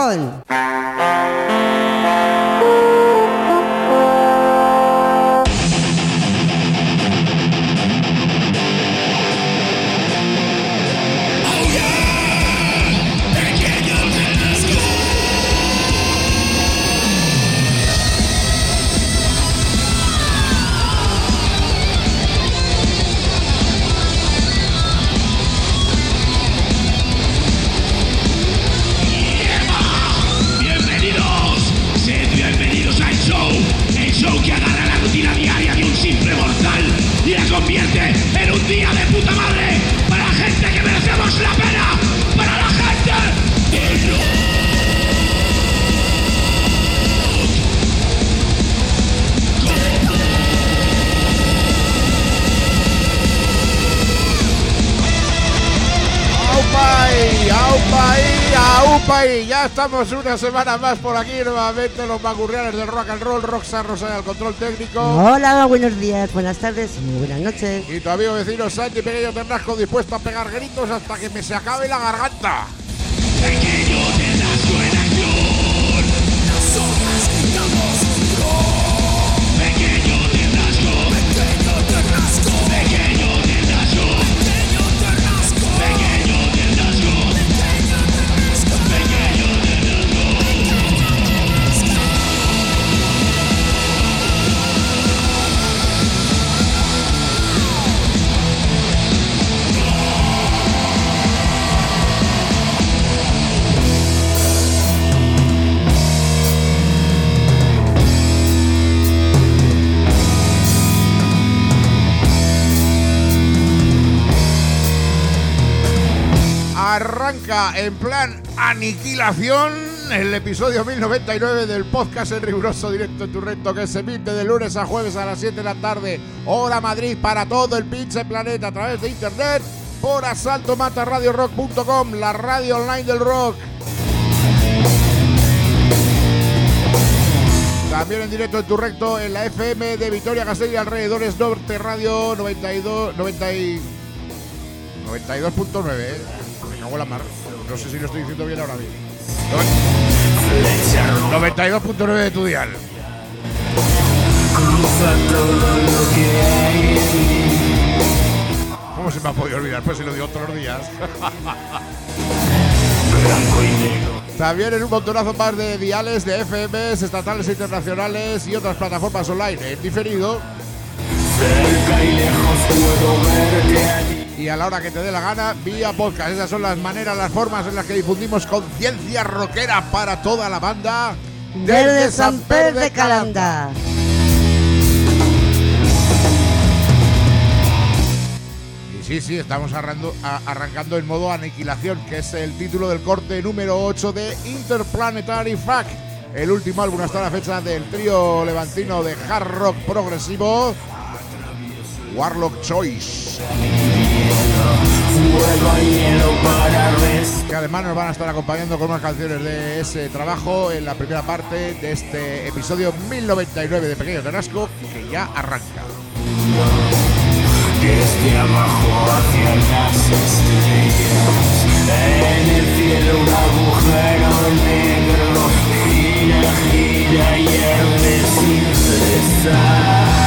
Gijón. Y ya estamos una semana más por aquí nuevamente los mangurriales del rock and roll. Roxanne Rosaya al control técnico. Hola, buenos días, buenas tardes y muy buenas noches. Y tu amigo vecino Santi Pequeño Ternasco, dispuesto a pegar gritos hasta que me se acabe la garganta. Pequeño Ternasco en acción. Nosotros gritamos ¡Gol! Pequeño Ternasco. Pequeño Ternasco. Pequeño Ternasco. Pequeño Ternasco. Pequeño Ternasco. Arranca en plan aniquilación el episodio 1099 del podcast en riguroso directo en tu recto, que se emite de lunes a jueves a las 7 de la tarde, hora Madrid, para todo el pinche planeta a través de internet por asaltomataradiorock.com, la radio online del rock. También en directo en tu recto en la FM de Vitoria, Gasteiz y alrededores, Norte Radio 92.9, Me cago en la mar. No sé si lo estoy diciendo bien ahora mismo. 92.9 de tu dial. ¿Cómo se me ha podido olvidar? Pues si lo digo todos los días. También en un montonazo más de diales de FMs estatales e internacionales y otras plataformas online en diferido. Cerca y lejos puedo verte. Y a la hora que te dé la gana, vía podcast. Esas son las maneras, las formas en las que difundimos conciencia rockera para toda la banda desde San Pedro de Calanda. Y sí, estamos arrancando en modo aniquilación, que es el título del corte número 8 de Interplanetary Fuck, el último álbum hasta la fecha del trío levantino de hard rock progresivo Warlock Choice, que además nos van a estar acompañando con unas canciones de ese trabajo en la primera parte de este episodio 1099 de Pequeño Ternasco, que ya arranca. Desde abajo hacia las estrellas, en el cielo un agujero negro, gira y arde sin cesar.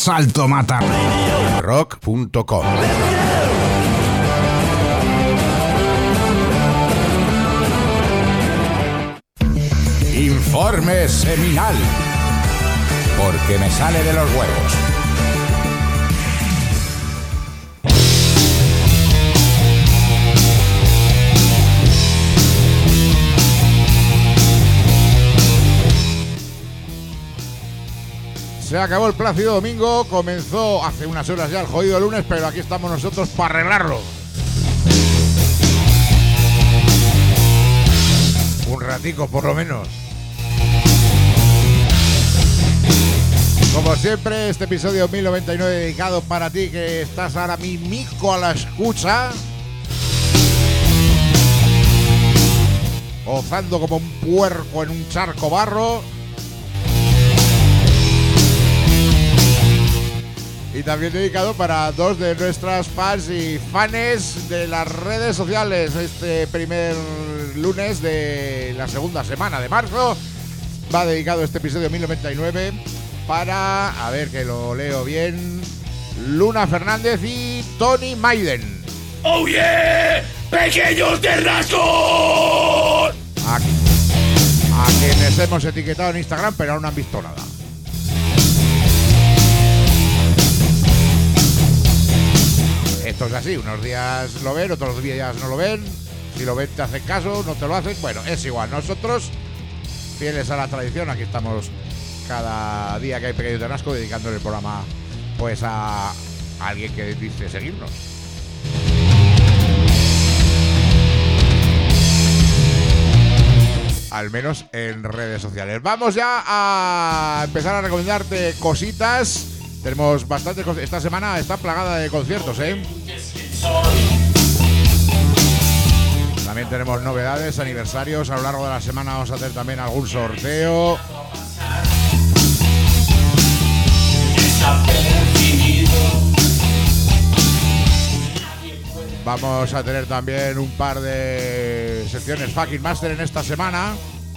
saltomatarrock.com. Informe seminal, porque me sale de los huevos. Se acabó el plácido domingo, comenzó hace unas horas ya el jodido lunes, pero aquí estamos nosotros para arreglarlo. Un ratico por lo menos. Como siempre, este episodio 1099 dedicado para ti que estás ahora mismo a la escucha, gozando como un puerco en un charco barro. Y también dedicado para dos de nuestras fans y fanes de las redes sociales. Este primer lunes de la segunda semana de marzo va dedicado este episodio 1099 para, a ver que lo leo bien, Luna Fernández y Tony Maiden. ¡Oh yeah! ¡Pequeños de rasgo! A quienes hemos etiquetado en Instagram, pero aún no han visto nada. Esto es así, unos días lo ven, otros días no lo ven. Si lo ven te hacen caso, no te lo hacen. Bueno, es igual, nosotros, fieles a la tradición, aquí estamos cada día que hay Pequeños de Rasco dedicándole el programa pues a alguien que dice seguirnos. Al menos en redes sociales. Vamos ya a empezar a recomendarte cositas. Tenemos bastantes cosas. Esta semana está plagada de conciertos, ¿eh? También tenemos novedades, aniversarios. A lo largo de la semana vamos a hacer también algún sorteo. Vamos a tener también un par de secciones Fucking Master en esta semana.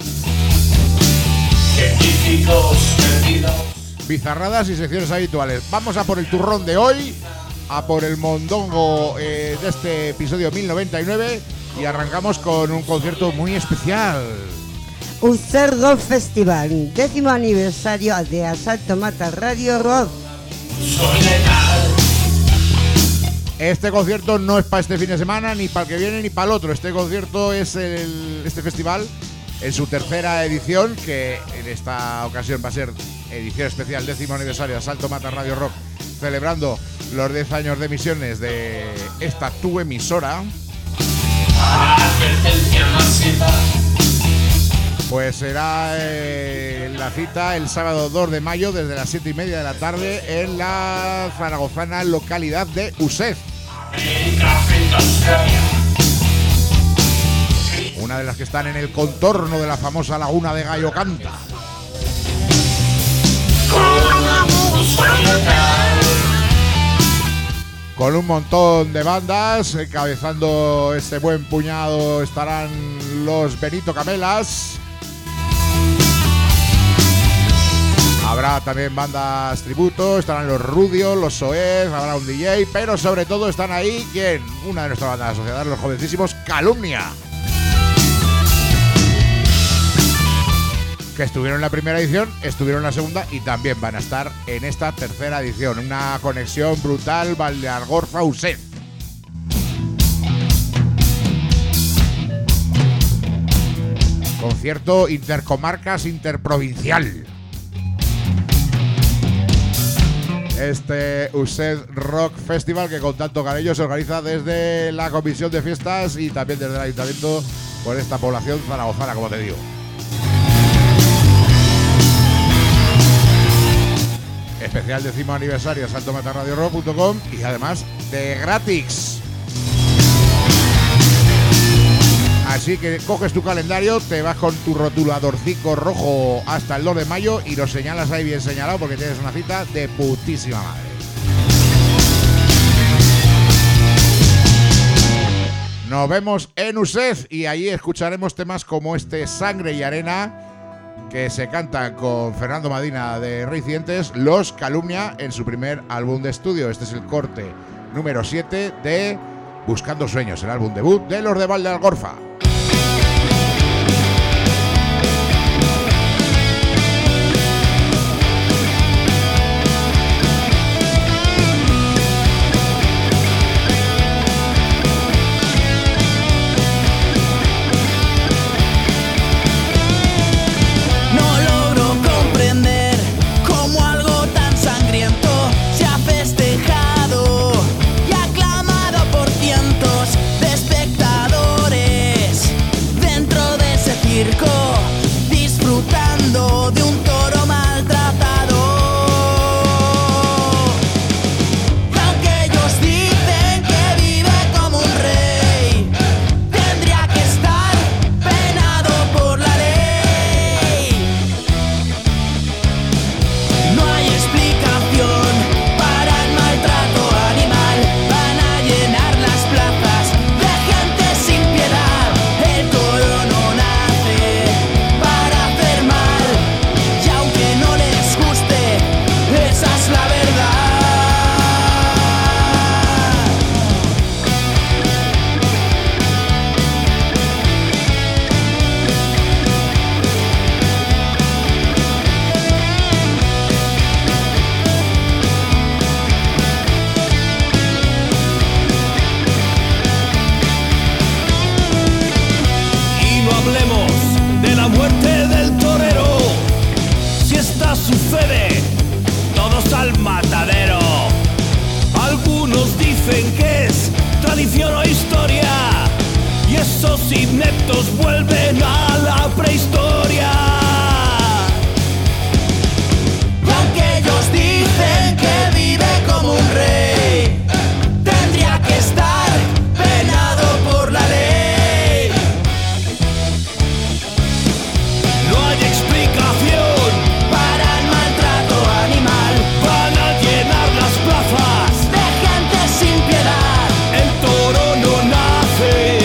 Bizarradas y secciones habituales. Vamos a por el turrón de hoy, a por el mondongo de este episodio 1099 y arrancamos con un concierto muy especial. Used Rock Festival, 10º aniversario de Asalto Mata Radio Rock. Este concierto no es para este fin de semana, ni para el que viene, ni para el otro. Este concierto es este festival en su tercera edición, que en esta ocasión va a ser edición especial, 10º aniversario de Asalto Mata Radio Rock, celebrando los 10 años de emisiones de esta tu emisora. Pues será la cita el sábado 2 de mayo desde las 7:30 de la tarde en la zaragozana localidad de Used. Una de las que están en el contorno de la famosa laguna de Gallo Canta. Con un montón de bandas, encabezando este buen puñado estarán los Benito Camelas. Habrá también bandas tributo, estarán los Rudios, los Soez, habrá un DJ, pero sobre todo están ahí, ¿quién? Una de nuestras bandas asociadas, los jovencísimos Calumnia, que estuvieron en la primera edición, estuvieron en la segunda y también van a estar en esta tercera edición. Una conexión brutal, Valdealgorfa Used. Concierto intercomarcas, interprovincial. Este Used Rock Festival, que con tanto cariño se organiza desde la Comisión de Fiestas y también desde el Ayuntamiento por esta población zaragozana, como te digo. Especial 10º aniversario saltomatarradiorock.com y además de gratis. Así que coges tu calendario, te vas con tu rotuladorcico rojo hasta el 2 de mayo y lo señalas ahí bien señalado porque tienes una cita de putísima madre. Nos vemos en Used y allí escucharemos temas como este Sangre y Arena que se cantan con Fernando Madina de Reincidentes, los calumnia en su primer álbum de estudio. Este es el corte número 7 de Buscando Sueños, el álbum debut de los de Valdealgorfa. Vuelven a la prehistoria. Y aunque ellos dicen que vive como un rey, tendría que estar penado por la ley. No hay explicación para el maltrato animal. Van a llenar las plazas de gente sin piedad. El toro no nace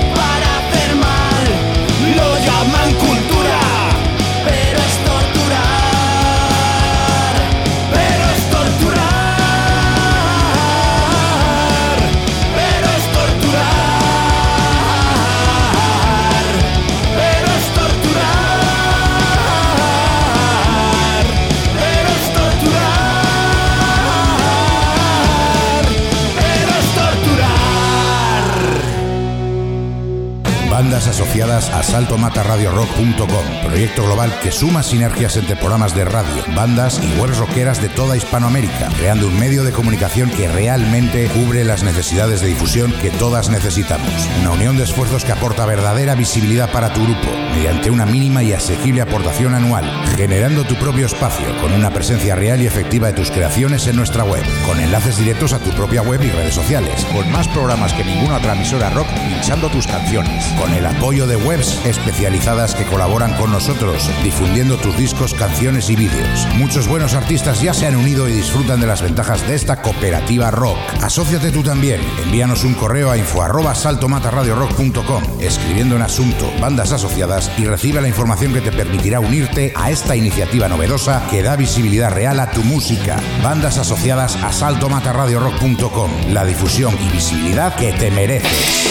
Bandas asociadas a saltomatarradiorock.com, proyecto global que suma sinergias entre programas de radio, bandas y webs rockeras de toda Hispanoamérica, creando un medio de comunicación que realmente cubre las necesidades de difusión que todas necesitamos. Una unión de esfuerzos que aporta verdadera visibilidad para tu grupo, mediante una mínima y asequible aportación anual, generando tu propio espacio, con una presencia real y efectiva de tus creaciones en nuestra web, con enlaces directos a tu propia web y redes sociales, con más programas que ninguna otra emisora rock pinchando tus canciones, con el apoyo de webs especializadas que colaboran con nosotros, difundiendo tus discos, canciones y vídeos. Muchos buenos artistas ya se han unido y disfrutan de las ventajas de esta cooperativa rock. Asóciate tú también. Envíanos un correo a info@saltomatarradiorock.com, escribiendo en asunto Bandas Asociadas, y recibe la información que te permitirá unirte a esta iniciativa novedosa que da visibilidad real a tu música. Bandas asociadas a saltomatarradiorock.com, la difusión y visibilidad que te mereces.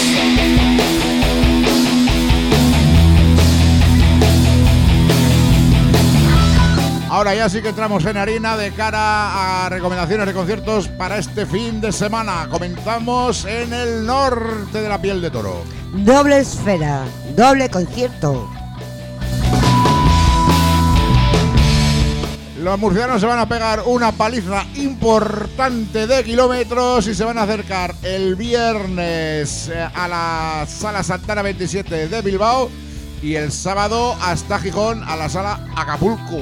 Ahora ya sí que entramos en harina de cara a recomendaciones de conciertos para este fin de semana. Comenzamos en el norte de la Piel de Toro. Doble esfera, doble concierto. Los murcianos se van a pegar una paliza importante de kilómetros y se van a acercar el viernes a la Sala Santana 27 de Bilbao y el sábado hasta Gijón a la Sala Acapulco.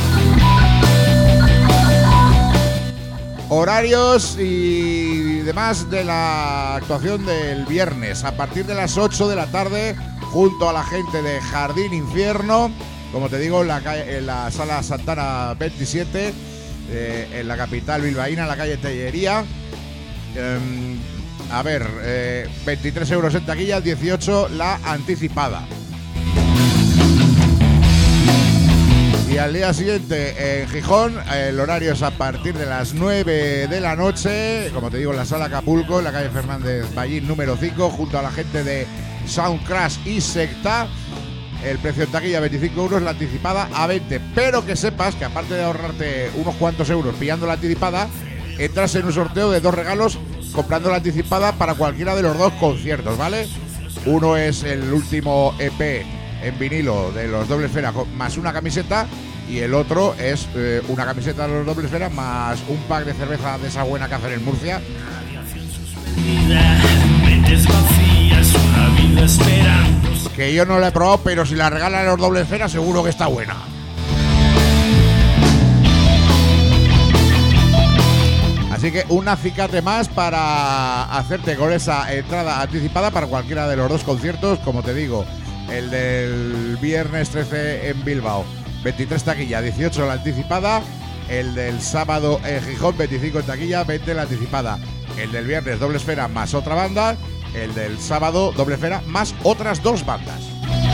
Horarios y demás de la actuación del viernes a partir de las 8 de la tarde junto a la gente de Jardín Infierno, como te digo, en la Sala Santana 27, en la capital bilbaína, en la calle Tellería. 23 euros en taquilla, 18 la anticipada. Y al día siguiente en Gijón, el horario es a partir de las 9 de la noche, como te digo, en la Sala Acapulco, en la calle Fernández Ballín número 5, junto a la gente de Soundcrash y Secta. El precio en taquilla 25 euros, la anticipada a 20. Pero que sepas que aparte de ahorrarte unos cuantos euros pillando la anticipada, entras en un sorteo de 2 regalos comprando la anticipada para cualquiera de los 2 conciertos, ¿vale? Uno es el último EP en vinilo de los Doble Esfera más una camiseta, y el otro es una camiseta de los Doble Esfera más un pack de cerveza de esa buena que hacen en Murcia. Que yo no la he probado, pero si la regalan los Doble Esfera seguro que está buena. Así que un acicate más para hacerte con esa entrada anticipada para cualquiera de los 2 conciertos, como te digo. El del viernes 13 en Bilbao, 23 taquilla, 18 la anticipada. El del sábado en Gijón, 25 en taquilla, 20 la anticipada. El del viernes Doble Esfera más otra banda. El del sábado Doble Esfera más otras 2 bandas.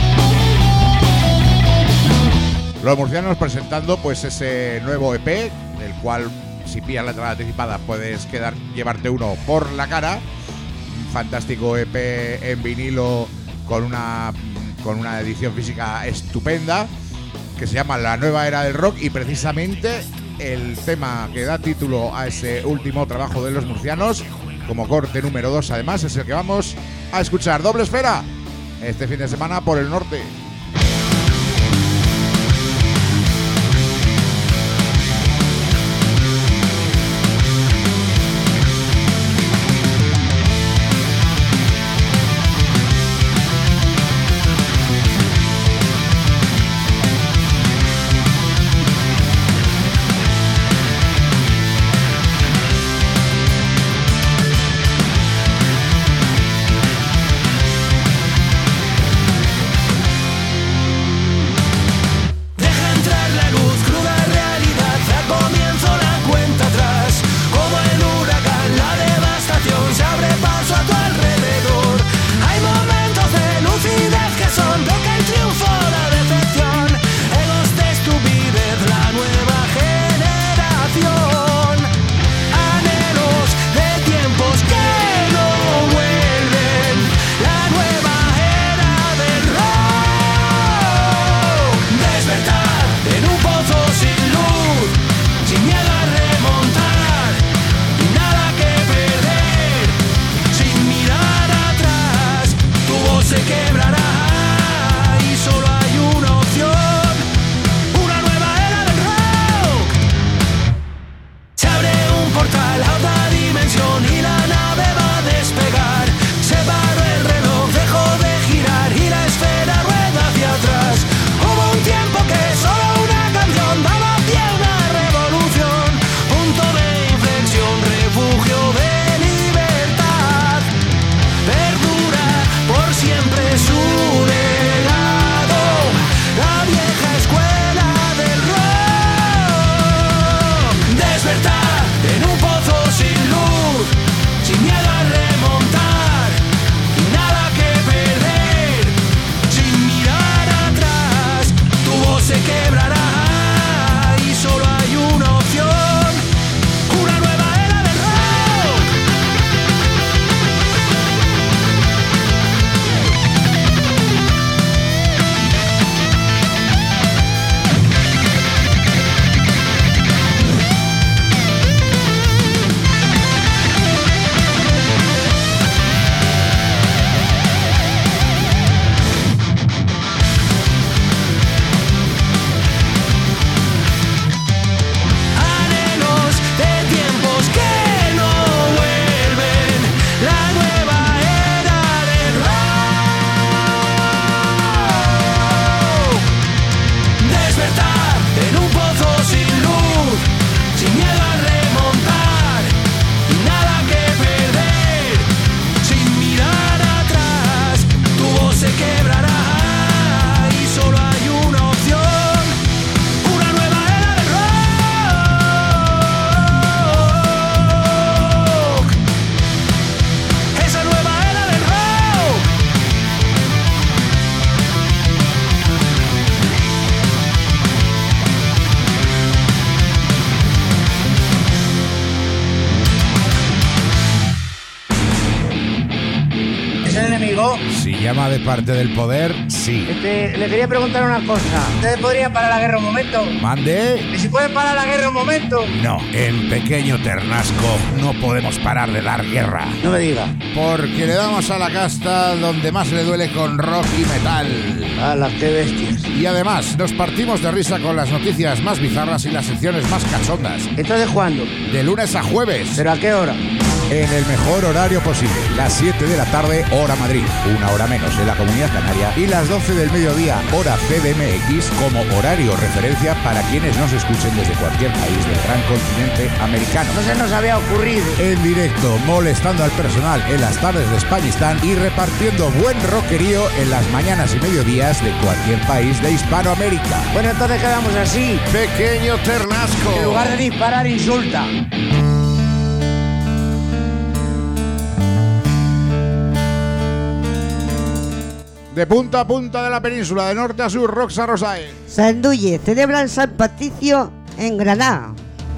Los murcianos presentando pues ese nuevo EP, del cual si pillas la entrada anticipada puedes llevarte uno por la cara. Un fantástico EP en vinilo con una edición física estupenda, que se llama La Nueva Era del Rock, y precisamente el tema que da título a ese último trabajo de los murcianos, como corte número 2 además, es el que vamos a escuchar. Doble Esfera, este fin de semana por el norte. llama de parte del poder, sí. Le quería preguntar una cosa. ¿Ustedes podrían parar la guerra un momento? ¿Mande? ¿Y si pueden parar la guerra un momento? No, en Pequeño Ternasco no podemos parar de dar guerra. No me diga. Porque le damos a la casta donde más le duele con rock y metal. ¡Hala, qué bestias! Y además, nos partimos de risa con las noticias más bizarras y las secciones más cachondas. ¿Entonces cuándo? De lunes a jueves. ¿Pero a qué hora? En el mejor horario posible, las 7 de la tarde, hora Madrid, una hora menos en la Comunidad Canaria, y las 12 del mediodía, hora CDMX, como horario referencia para quienes nos escuchen desde cualquier país del gran continente americano. No se nos había ocurrido. En directo, molestando al personal en las tardes de Españistán y repartiendo buen rockerío en las mañanas y mediodías de cualquier país de Hispanoamérica. Bueno, entonces quedamos así. Pequeño Ternasco. En lugar de disparar, insulta. De punta a punta de la península, de norte a sur, Roxa Rosae. Sandulle celebran San Patricio en Granada.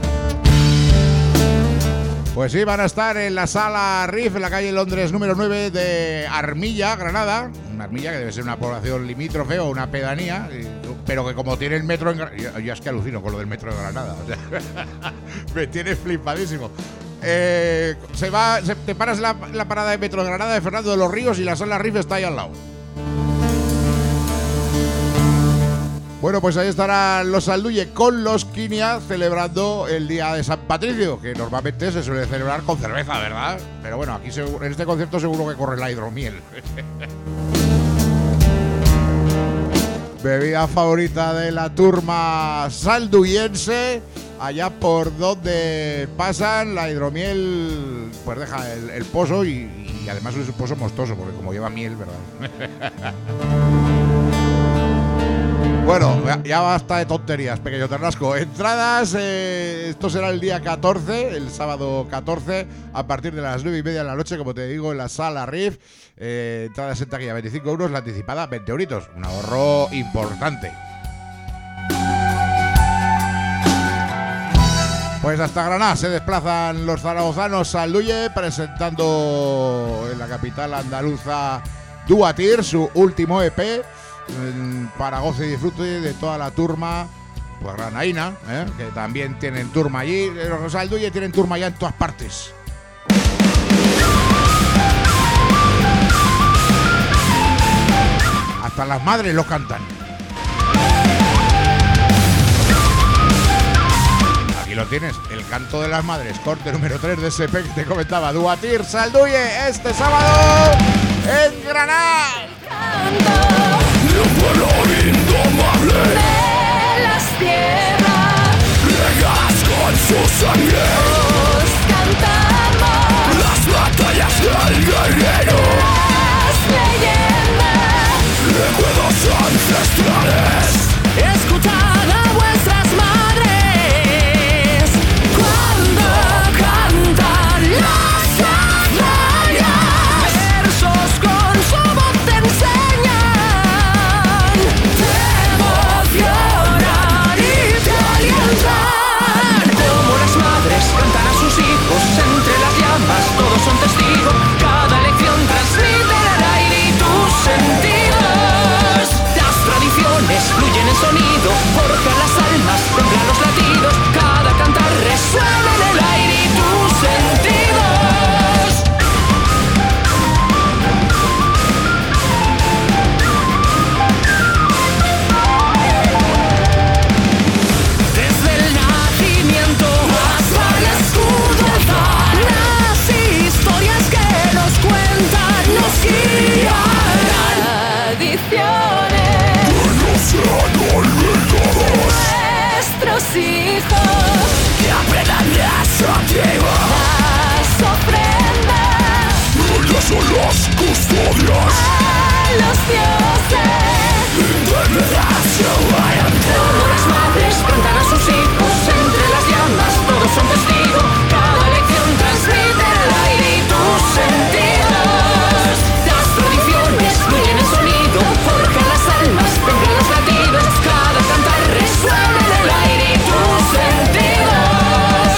Pues sí, van a estar en la sala Riff, en la calle Londres número 9 de Armilla, Granada. Una Armilla que debe ser una población limítrofe o una pedanía, pero que como tiene el metro en Granada... Yo es que alucino con lo del metro de Granada. O sea, me tiene flipadísimo. Te paras en la parada de metro de Granada de Fernando de los Ríos y la sala Riff está ahí al lado. Bueno, pues ahí estarán los Sandulle con los Quinia celebrando el día de San Patricio, que normalmente se suele celebrar con cerveza, ¿verdad? Pero bueno, aquí en este concierto seguro que corre la hidromiel. Bebida favorita de la turma saldullense, allá por donde pasan la hidromiel, pues deja el pozo y además es un pozo mostoso, porque como lleva miel, ¿verdad? Bueno, ya basta de tonterías, Pequeño Ternasco. Entradas, esto será el día 14, el sábado 14, a partir de las 9:30 de la noche, como te digo, en la sala Riff. Entradas en taquilla 25 euros, la anticipada 20 euritos. Un ahorro importante. Pues hasta Granada se desplazan los zaragozanos Sandulle, presentando en la capital andaluza Duatir, su último EP. Para goce y disfrute de toda la turma, pues granaína, que también tienen turma allí. Los Sandulle tienen turma ya en todas partes. Hasta las madres lo cantan. Aquí lo tienes, el canto de las madres, corte número 3 de ese EP que te comentaba. Duatir, Sandulle, este sábado en Granada. Un pueblo indomable de las tierras, regadas con su sangre. os cantamos Las batallas del guerrero, las leyendas. recuerdos ancestrales. Escuchad a vuestras madres cuando cantan las hazañas. Versos con su voz te enseñan, te emocionan y te alientan. Como las madres cantan a sus hijos entre las llamas, todos son testigos. Cada lección transmite el aire y tus sentidos. Las tradiciones fluyen en sonido, forjan las almas, temblan los latidos. Cada cantar resuena en el aire y tus sentidos. Desde el nacimiento hasta el escudo alzar, las historias que nos cuentan nos guían. Tradiciones No sean olvidados, nuestros hijos que aprendan las antiguas. las ofrendas Ellos son los custodios a los dioses. de la Como las madres cantan a sus hijos entre las llamas, todos son testigos. Cada lección transmite el aire y tus sentidos. Las tradiciones fluyen en sonido, forjan las almas, temblan los latidos. Cada cantar resuena en el aire y tus sentidos.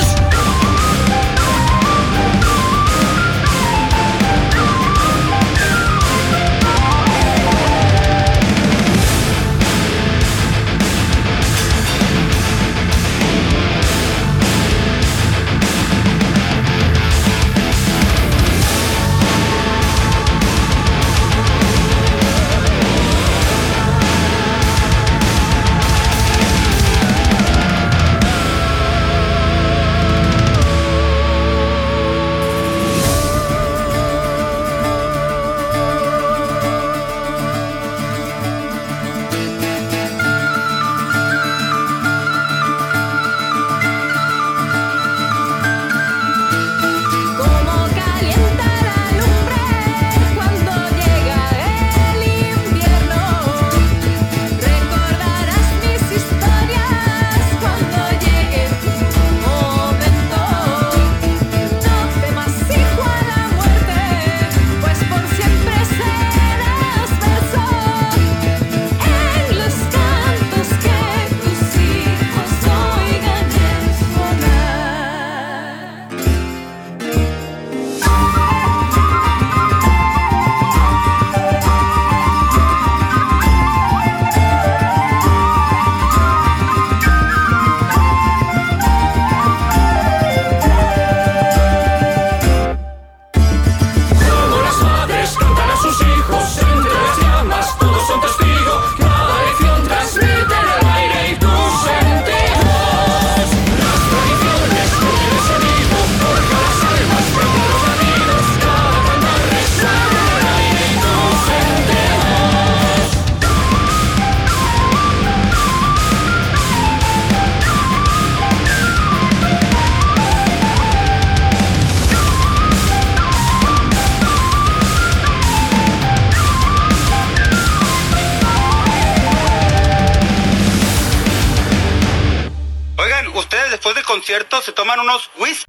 concierto se toman unos whiskies.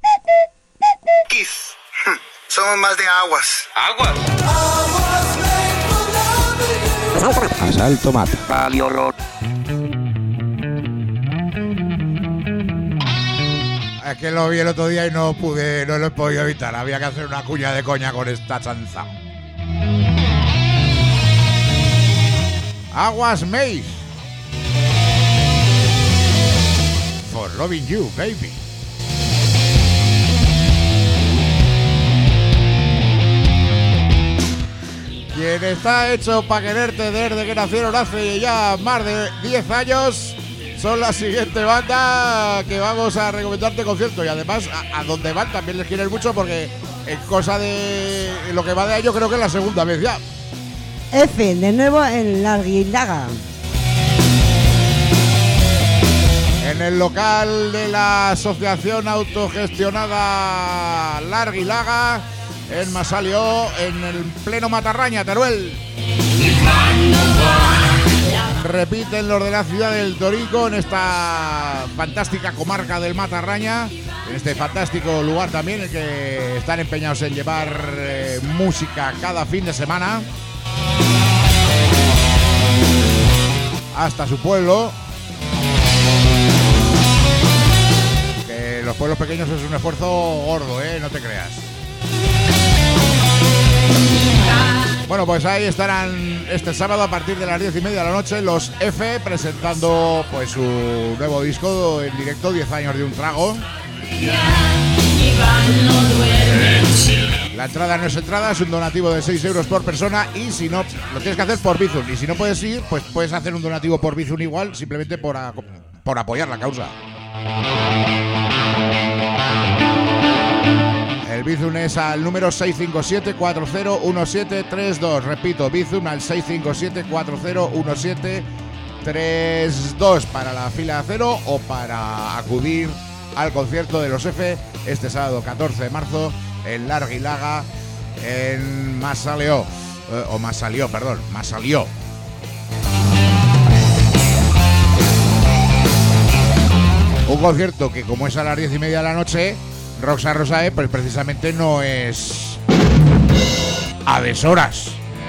Somos más de aguas. ¿Aguas? Asalto mata. Vale, horror. Es que lo vi el otro día y no lo he podido evitar. Había que hacer una cuña de coña con esta chanza. Aguas Maze. For loving you, baby. Quien está hecho para quererte desde que nacieron hace ya más de 10 años son la siguiente banda que vamos a recomendarte concierto. Y además a donde van también les quieren mucho porque en cosa de lo que va de ello creo que es la segunda vez ya. F, de nuevo en Larguilaga. En el local de la asociación autogestionada Larguilaga, en Masalió, en el pleno Matarraña, Teruel. Repiten los de la ciudad del Torico en esta fantástica comarca del Matarraña, en este fantástico lugar también en el que están empeñados en llevar música cada fin de semana hasta su pueblo. Que los pueblos pequeños es un esfuerzo gordo, no te creas. Bueno, pues ahí estarán este sábado a partir de las 10:30 de la noche los F presentando pues su nuevo disco en directo, 10 años de un trago. La entrada no es entrada, es un donativo de 6 euros por persona y si no, lo tienes que hacer por Bizum. Y si no puedes ir, pues puedes hacer un donativo por Bizum igual, simplemente por apoyar la causa. El Bizum es al número 657-401732. Repito, Bizum al 657-401732 para la fila cero o para acudir al concierto de los F este sábado 14 de marzo en Larguilaga, en Masalió. Masalió. Un concierto que, como es a las 10:30 de la noche, Roxa Rosae, pues precisamente no es a deshoras.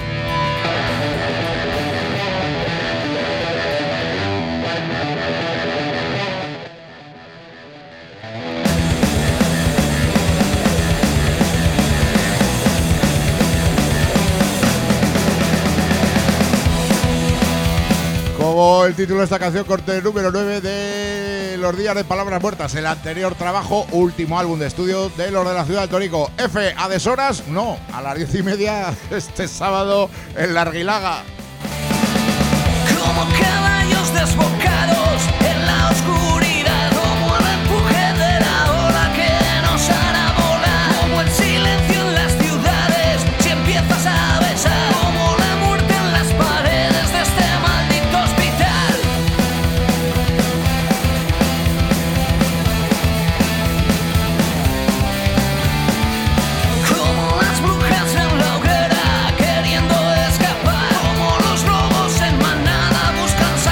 Como el título de esta canción, corte número 9 de Los Días de Palabras Muertas, el anterior trabajo, último álbum de estudio de los de la ciudad del Torico. F, a deshoras, no, a las 10:30 este sábado en Larguilaga. Como caballos desbocados en la oscuridad, como el empuje de la ola que nos hará volar, como el silencio en las ciudades si empiezas a besar, como la muerte en las paredes de este maldito hospital. Como las brujas en la hoguera queriendo escapar, como los lobos en manada buscan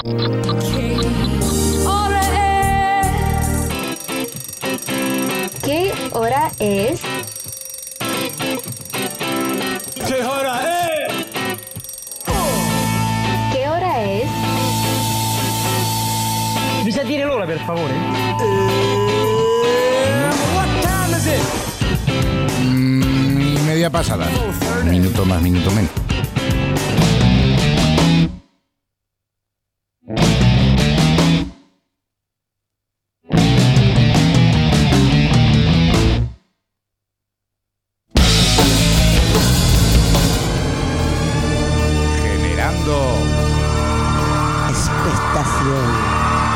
¿Qué hora es? ¿Qué hora es? ¿Qué hora es? Mi sa dire l'ora, per favore? What time is it? Y media pasada. Minuto más, minuto menos. Generando expectación.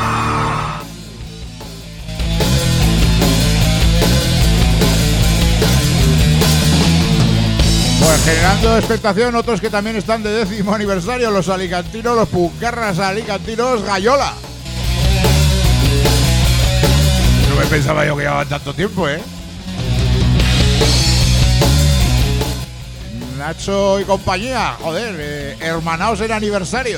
Pues generando expectación, otros que también están de 10º aniversario, los alicantinos, los puncarras alicantinos Gayola. No me pensaba yo que llevaban tanto tiempo, ¿eh? Nacho y compañía, joder, hermanaos en aniversario.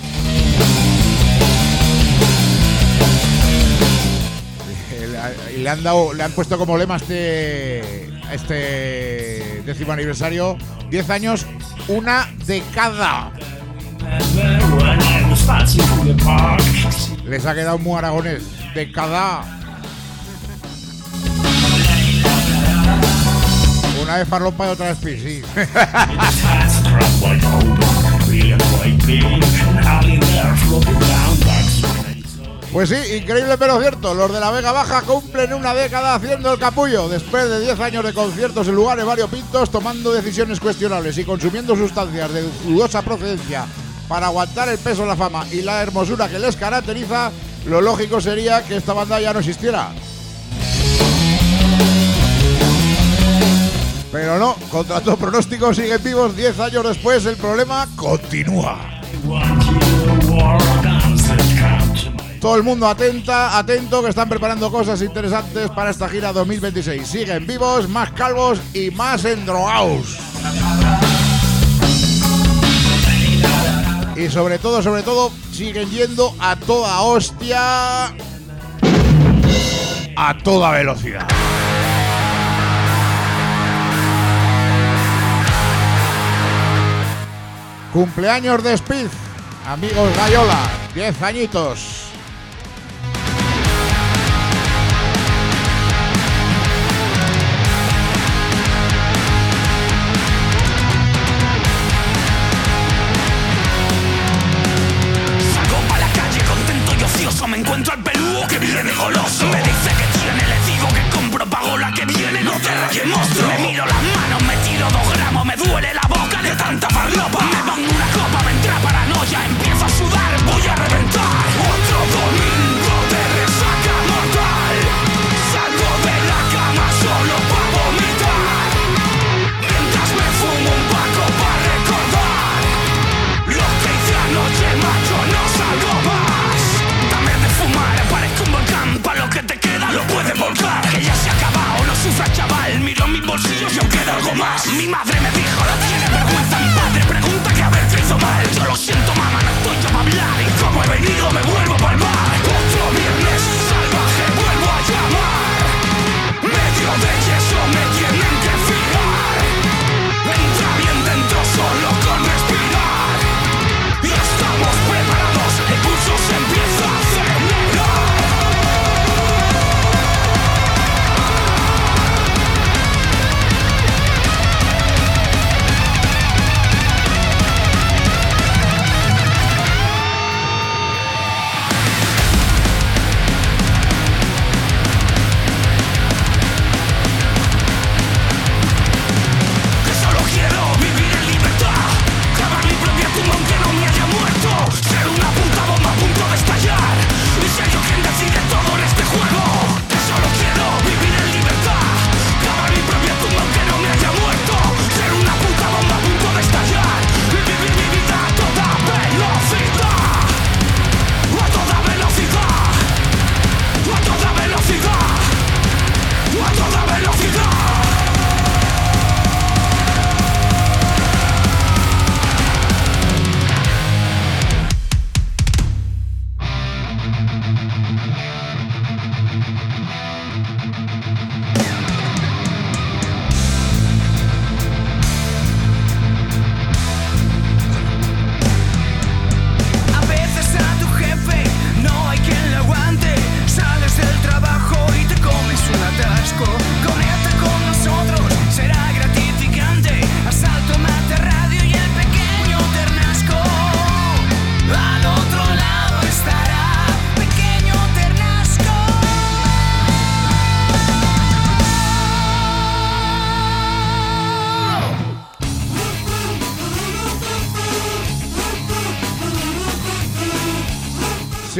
Y le han puesto como lema este 10º aniversario, 10 años, una década. Les ha quedado muy aragonés, década. Una vez farlopa y otra vez pis, sí. Pues sí, increíble pero cierto, los de la Vega Baja cumplen una década haciendo el capullo, después de 10 años de conciertos en lugares variopintos, tomando decisiones cuestionables y consumiendo sustancias de dudosa procedencia para aguantar el peso, la fama y la hermosura que les caracteriza. Lo lógico sería que esta banda ya no existiera. Pero no, contra todo pronóstico siguen vivos 10 años después, el problema continúa. Todo el mundo atento, que están preparando cosas interesantes para esta gira 2026. Siguen vivos, más calvos y más endrogados. Y sobre todo, siguen yendo a toda hostia, a toda velocidad. Cumpleaños de Speed, amigos Gayola, 10 añitos. Me encuentro al peludo que viene goloso. Me dice que tiene, le digo que compro, pago la que viene, no te rayes, monstruo. Me miro las manos, me tiro 2 gramos, me duele la boca de tanta farlopa. Me pongo una copa, me entra paranoia, empiezo a sudar, voy a reventar. Otro domingo de resaca mortal. Salgo de la cama solo para vomitar, mientras me fumo un paco para recordar lo que hice anoche, macho, no salgo más. Fumar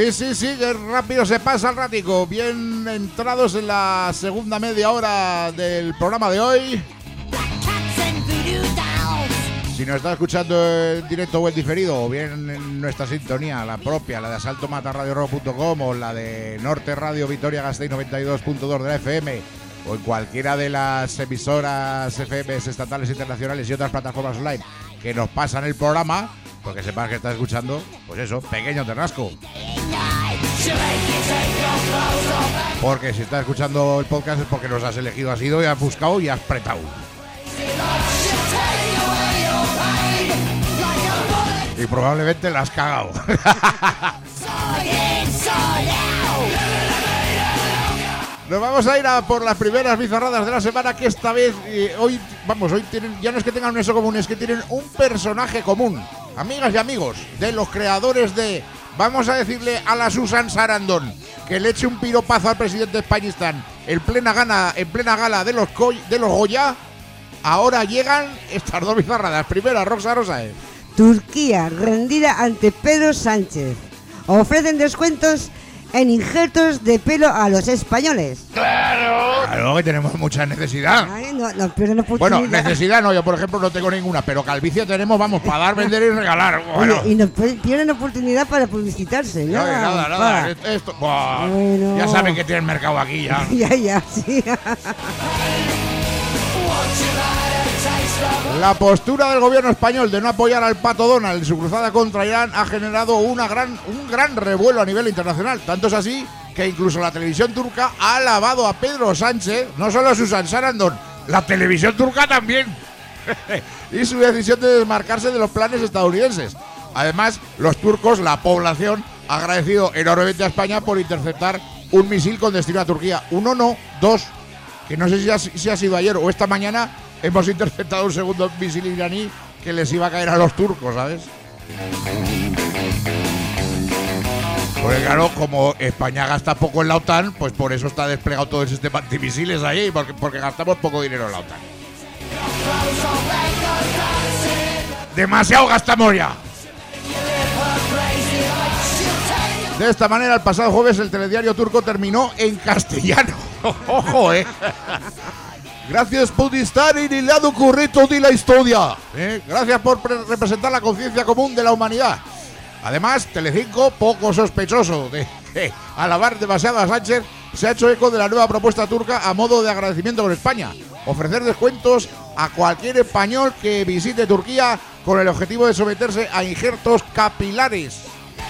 Sí, que rápido se pasa el ratico. Bien entrados en la segunda media hora del programa de hoy. Si nos está escuchando en directo o en diferido, o bien en nuestra sintonía, la propia, la de asaltomatarradiorock.com o la de Norte Radio Vitoria Gasteiz 92.2 de la FM, o en cualquiera de las emisoras FMs estatales, internacionales y otras plataformas online que nos pasan el programa, porque sepas que estás escuchando, pues eso, Pequeño Terrasco. Porque si estás escuchando el podcast es porque nos has elegido, has ido y has buscado y has apretado. Y probablemente la has cagado. Nos vamos a ir a por las primeras bizarradas de la semana, que esta vez, hoy tienen, ya no es que tengan un eso común, es que tienen un personaje común. Amigas y amigos, de los creadores de, vamos a decirle a la Susan Sarandon, que le eche un piropazo al presidente de Españistán en plena gala de los Goya. Ahora llegan estas dos bizarradas. Primera, Rosa Rosae. Turquía rendida ante Pedro Sánchez. Ofrecen descuentos en injertos de pelo a los españoles. Claro que tenemos mucha necesidad. Ay, no pierden oportunidad. Bueno, necesidad no, yo por ejemplo no tengo ninguna, pero calvicie tenemos, vamos, para dar, vender y regalar. Bueno. Oye, y no pierden oportunidad para publicitarse, ¿no? Nada. Esto, bueno. Ya saben que tienen mercado aquí ya. Ya, sí. La postura del gobierno español de no apoyar al Pato Donald en su cruzada contra Irán ha generado un gran revuelo a nivel internacional. Tanto es así que incluso la televisión turca ha alabado a Pedro Sánchez, no solo a Susan Sarandon, la televisión turca también, y su decisión de desmarcarse de los planes estadounidenses. Además, los turcos, la población, ha agradecido enormemente a España por interceptar un misil con destino a Turquía. Uno no, dos, que no sé si ha sido ayer o esta mañana. Hemos interceptado un segundo misil iraní que les iba a caer a los turcos, ¿sabes? Porque claro, como España gasta poco en la OTAN, pues por eso está desplegado todo el sistema antimisiles ahí, porque gastamos poco dinero en la OTAN. ¡Demasiado gastamos ya! De esta manera, el pasado jueves el telediario turco terminó en castellano. ¡Ojo, Gracias por estar en el lado correcto de la historia. Gracias por representar la conciencia común de la humanidad. Además, Telecinco, poco sospechoso de alabar demasiado a Sánchez, se ha hecho eco de la nueva propuesta turca a modo de agradecimiento con España. Ofrecer descuentos a cualquier español que visite Turquía con el objetivo de someterse a injertos capilares.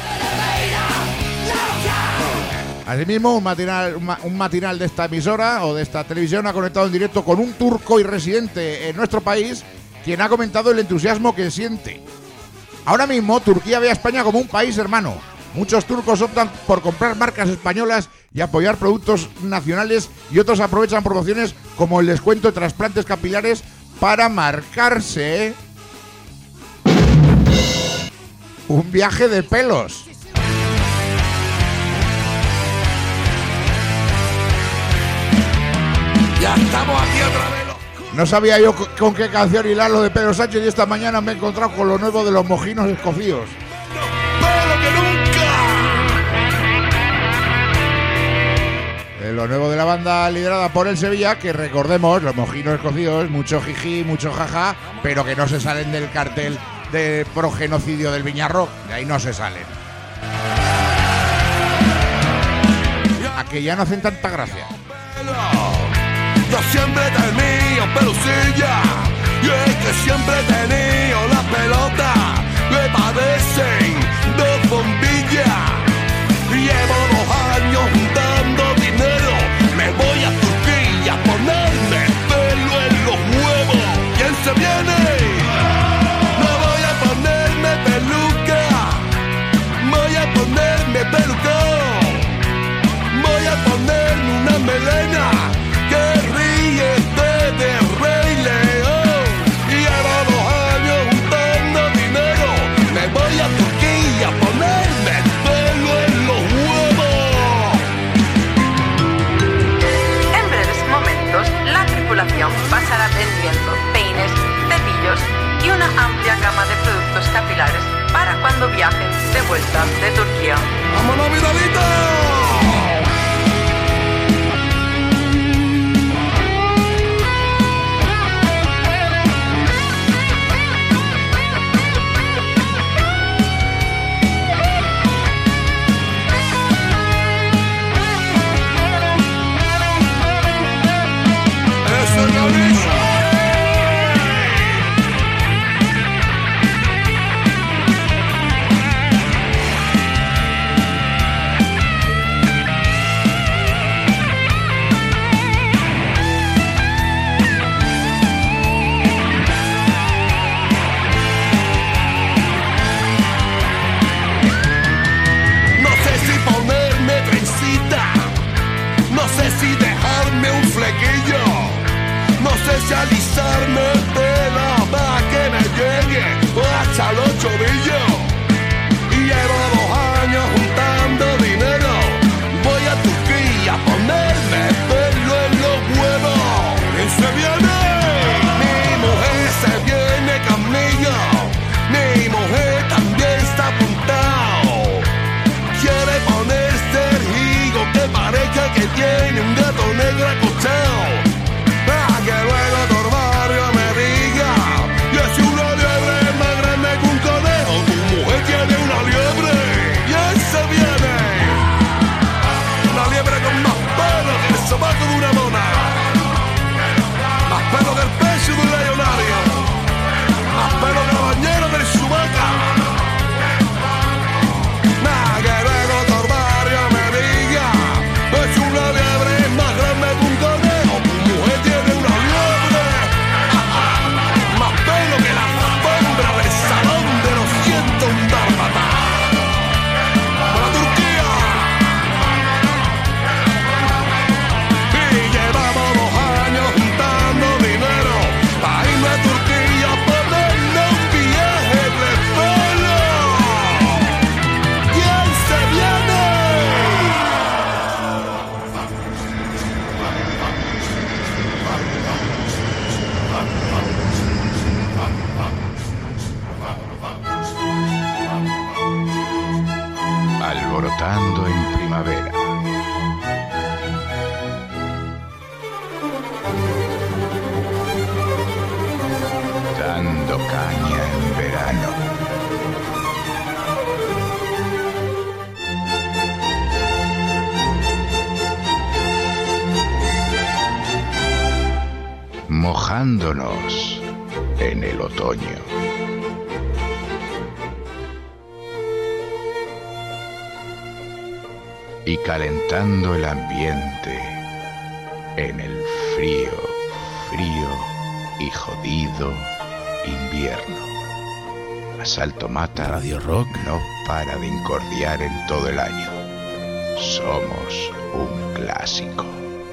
Asimismo, un matinal de esta emisora o de esta televisión ha conectado en directo con un turco y residente en nuestro país, quien ha comentado el entusiasmo que siente. Ahora mismo, Turquía ve a España como un país hermano. Muchos turcos optan por comprar marcas españolas y apoyar productos nacionales, y otros aprovechan promociones como el descuento de trasplantes capilares para marcarse un viaje de pelos. Ya estamos aquí otra vez. No sabía yo con qué canción hilar lo de Pedro Sánchez, y esta mañana me he encontrado con lo nuevo de los mojinos escocidos. ¡Pero que nunca! Lo nuevo de la banda liderada por el Sevilla, que recordemos, los mojinos escocidos, mucho jiji, mucho jaja, pero que no se salen del cartel de progenocidio del Viñarrock, de ahí no se salen. A que ya no hacen tanta gracia. Yo siempre he tenido pelusilla, y es que siempre he tenido la pelota, me padecen de bombilla. Llevo 2 años juntando dinero, me voy a Turquía a ponerme pelo en los huevos. ¿Quién se viene? No voy a ponerme peluca, voy a ponerme pelucón, voy a ponerme una melena que ríe de Rey León. Llevo 2 años juntando dinero, me voy a Turquía a ponerme pelo que tiene un gato negro acostado. Para que luego todo el barrio me diga, y es una liebre más grande que un conejo. Tu mujer tiene una liebre y ese viene. Una liebre con más pelo que el sobaco de una mona, más pelo que el pecho de un leonario, más pelo que la bañera del Chewbacca. Nada que luego todo el barrio me diga, es una liebre más grande que un conejo. Tu mujer tiene una liebre, más pelo que la alfombra del salón de los 101 dálmatas. Para Turquía. Y llevamos 2 años juntando dinero para irme a Turquía a ponernos un viaje de pelo. ¿Quién se viene? Alborotando en primavera. Dando caña en verano. Mojándonos en el otoño. Y calentando el ambiente en el frío, frío y jodido invierno. Asalto Mata Radio Rock no para de incordiar en todo el año. Somos un clásico.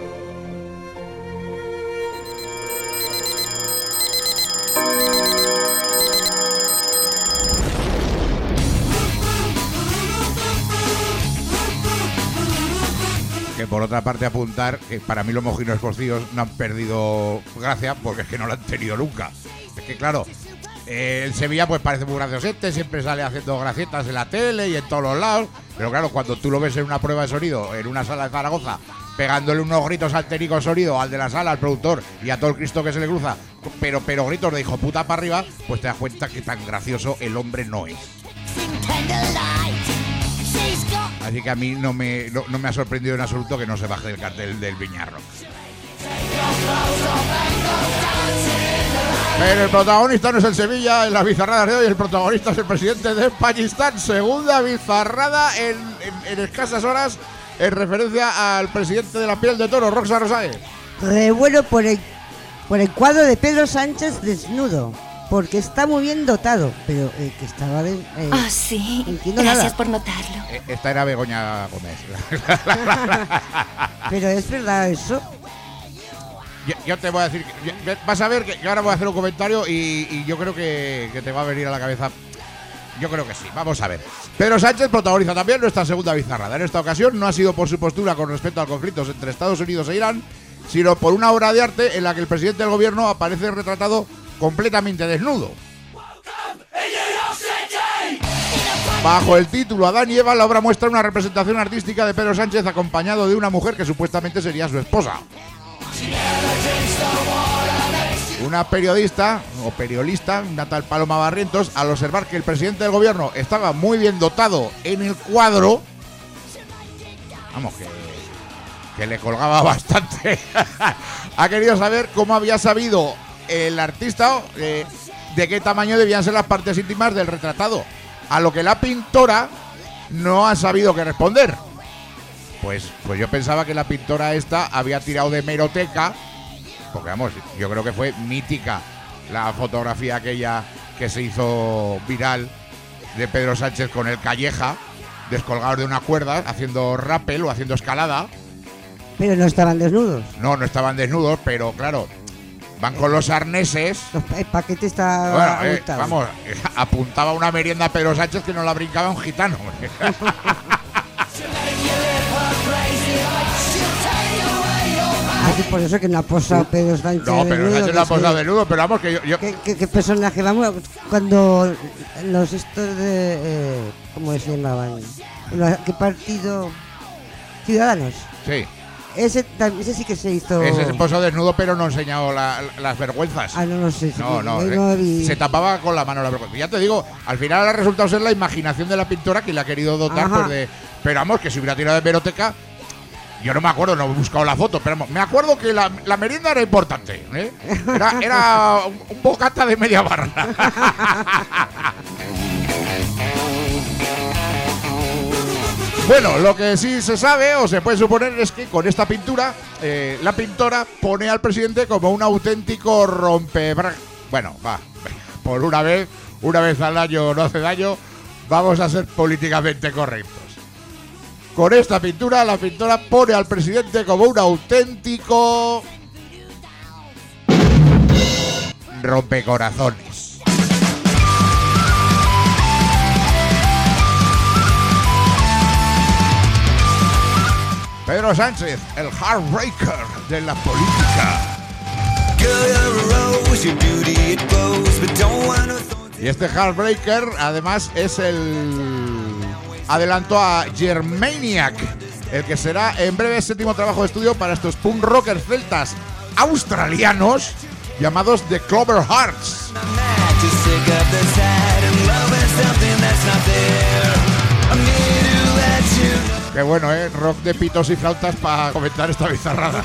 Que por otra parte apuntar que para mí los mojinos cocidos no han perdido gracia porque es que no lo han tenido nunca. Es que claro, el Sevilla pues parece muy graciosete, siempre sale haciendo gracietas en la tele y en todos los lados, pero claro, cuando tú lo ves en una prueba de sonido, en una sala de Zaragoza, pegándole unos gritos al técnico sonido, al de la sala, al productor y a todo el Cristo que se le cruza, pero gritos de hijo puta para arriba, pues te das cuenta que tan gracioso el hombre no es. Así que a mí no me ha sorprendido en absoluto que no se baje del cartel del Viña Rock. Pero el protagonista no es el Sevilla en las bizarradas de hoy, el protagonista es el presidente de Pakistán. Segunda bizarrada en escasas horas en referencia al presidente de la piel de toro, Roxa Rosales. Revuelo por el cuadro de Pedro Sánchez desnudo, porque está muy bien dotado, pero que estaba de... sí, entiendo gracias nada. por notarlo. Esta era Begoña Gómez. Pero es verdad eso. Yo te voy a decir, vas a ver que ahora voy a hacer un comentario y yo creo que te va a venir a la cabeza. Yo creo que sí, vamos a ver. Pedro Sánchez protagoniza también nuestra segunda bizarrada. En esta ocasión no ha sido por su postura con respecto al conflicto entre Estados Unidos e Irán, sino por una obra de arte en la que el presidente del gobierno aparece retratado completamente desnudo. Bajo el título Adán y Eva, la obra muestra una representación artística de Pedro Sánchez acompañado de una mujer que supuestamente sería su esposa. Una periodista, una tal Paloma Barrientos, al observar que el presidente del gobierno estaba muy bien dotado en el cuadro, vamos, que le colgaba bastante, ha querido saber cómo había sabido el artista de qué tamaño debían ser las partes íntimas del retratado, a lo que la pintora no ha sabido qué responder. Pues yo pensaba que la pintora esta había tirado de hemeroteca, porque vamos, yo creo que fue mítica la fotografía aquella que se hizo viral de Pedro Sánchez con el Calleja, descolgados de una cuerda, haciendo rappel o haciendo escalada. Pero no estaban desnudos. No estaban desnudos, pero claro, van con los arneses. El paquete está abultado. Vamos, apuntaba una merienda a Pedro Sánchez que no la brincaba un gitano. Así por eso que no ha posado Pedro Sánchez. No, Pedro Sánchez no ha posado desnudo, pero vamos que yo... ¿Qué personaje? Vamos, cuando los estos ¿cómo se llamaban? ¿Qué partido? Ciudadanos. Sí. Ese sí que se hizo. Ese se posó desnudo, pero no enseñó las vergüenzas. No sé. No, se tapaba con la mano la vergüenza. Ya te digo, al final ha resultado ser la imaginación de la pintora que le ha querido dotar pues, de. Pero vamos, que si hubiera tirado de hemeroteca, yo no me acuerdo, no he buscado la foto, pero me acuerdo que la merienda era importante, ¿eh? Era un bocata de media barra. Bueno, lo que sí se sabe o se puede suponer es que con esta pintura la pintora pone al presidente como un auténtico Bueno, va, por una vez al año no hace daño, vamos a ser políticamente correctos. Con esta pintura, la pintora pone al presidente como un auténtico rompecorazones. Pedro Sánchez, el heartbreaker de la política. Y este heartbreaker, además, es el adelanto a Germaniac, el que será en breve el 7º trabajo de estudio para estos punk rockers celtas australianos llamados The Clover Hearts. Qué bueno, rock de pitos y flautas para comentar esta bizarrada.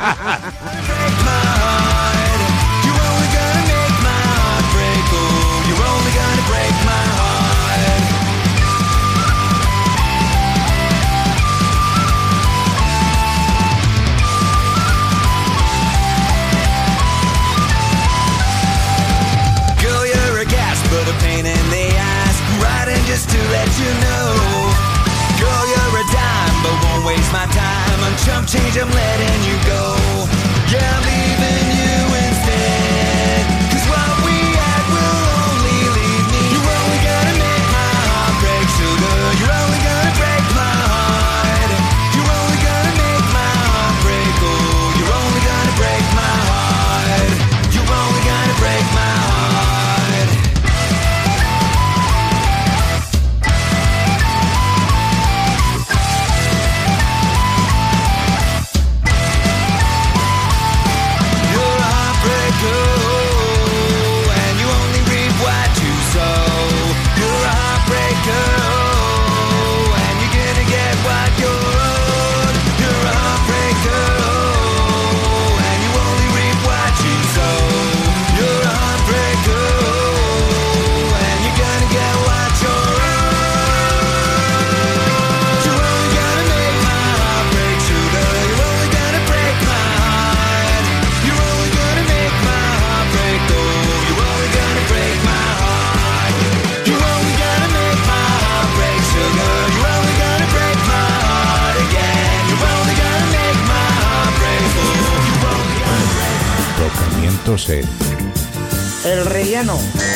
Girl, you're a gas, but a pain in the ass. Riding just to let you know. Girl, you're a dime, but won't waste my time. On chump change, I'm letting you go. Yeah, I'm leaving you instead. 'Cause what we had will only leave me. You're only gonna make my heart break, sugar. You're only gonna break my heart. You're only gonna make my heart break. Oh, you're only gonna break my heart. You're only gonna break my heart. El relleno.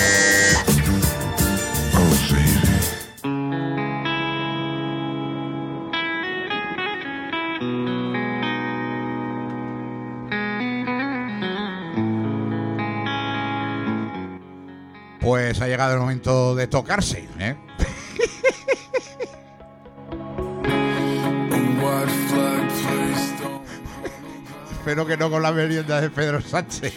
Pues ha llegado el momento de tocarse, ¿eh? Espero que no con la merienda de Pedro Sánchez.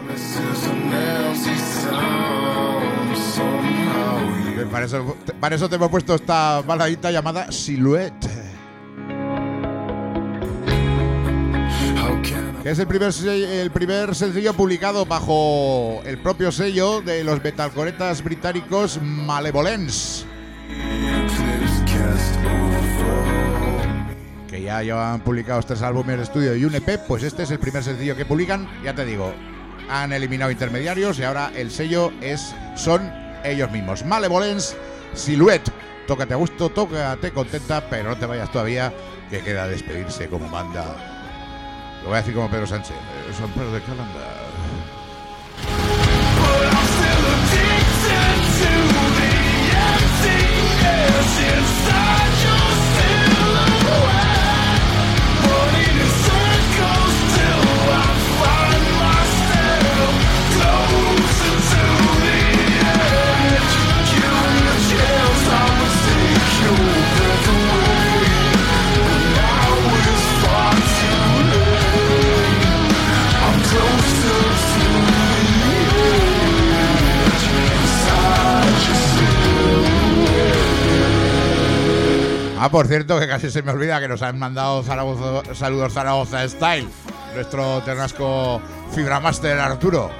Para eso te hemos puesto esta baladita llamada Silhouette. Que es el primer sencillo publicado bajo el propio sello de los metalcoretas británicos Malevolence. Que ya llevan publicados 3 álbumes de estudio y un EP, pues este es el primer sencillo que publican. Ya te digo, han eliminado intermediarios y ahora el sello son ellos mismos. Malevolence, Silhouette. Tócate a gusto, tócate contenta, pero no te vayas todavía, que queda despedirse como manda. Lo voy a decir como Pedro Sánchez. Son Pedro de Calanda. Far too Por cierto, que casi se me olvida que nos han mandado saludos Zaragoza Style, nuestro Ternasco Fibramaster Arturo.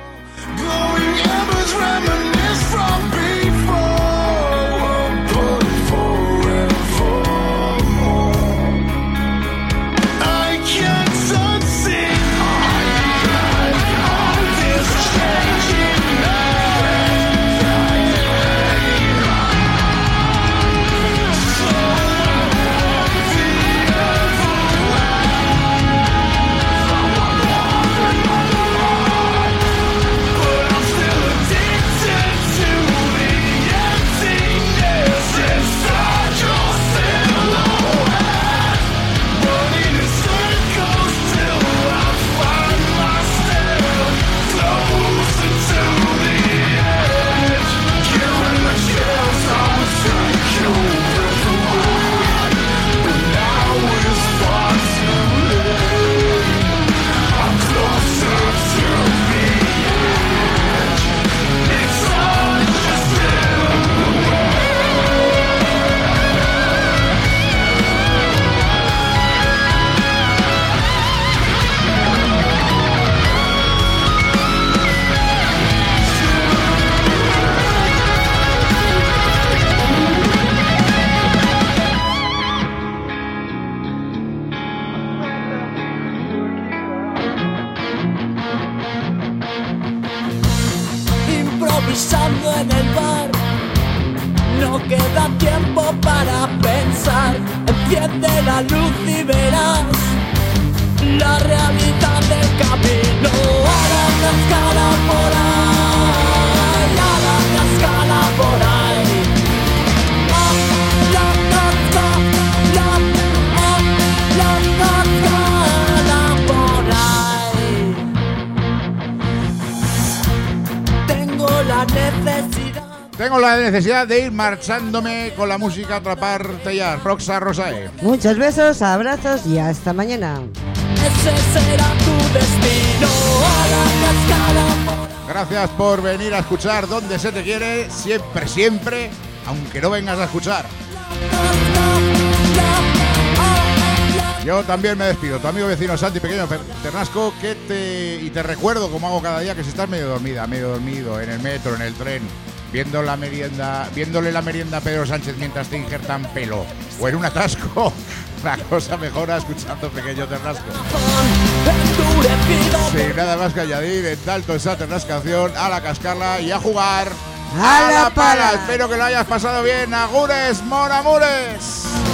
Improvisando en el bar, no queda tiempo para pensar. Enciende la luz y verás la realidad del camino. A la cascada por ahí, a la cascada por ahí. La cascada por ahí. Tengo la necesidad de ir marchándome con la música, atraparte ya. Roxa Rosae. Muchos besos, abrazos y hasta mañana. Ese será tu destino. A la cascada. Gracias por venir a escuchar Donde se te quiere, siempre, siempre, aunque no vengas a escuchar. Yo también me despido, tu amigo vecino Santi Pequeño Ternasco, y te recuerdo, como hago cada día, que si estás medio dormido en el metro, en el tren, viéndole la merienda a Pedro Sánchez mientras te injertan pelo, o en un atasco, la cosa mejora escuchando Pequeño Ternasco. Sin nada más que añadir, en tanto esa Ternascación, a la cascarla y a jugar a la pala. Espero que lo hayas pasado bien. Agures, mon amures.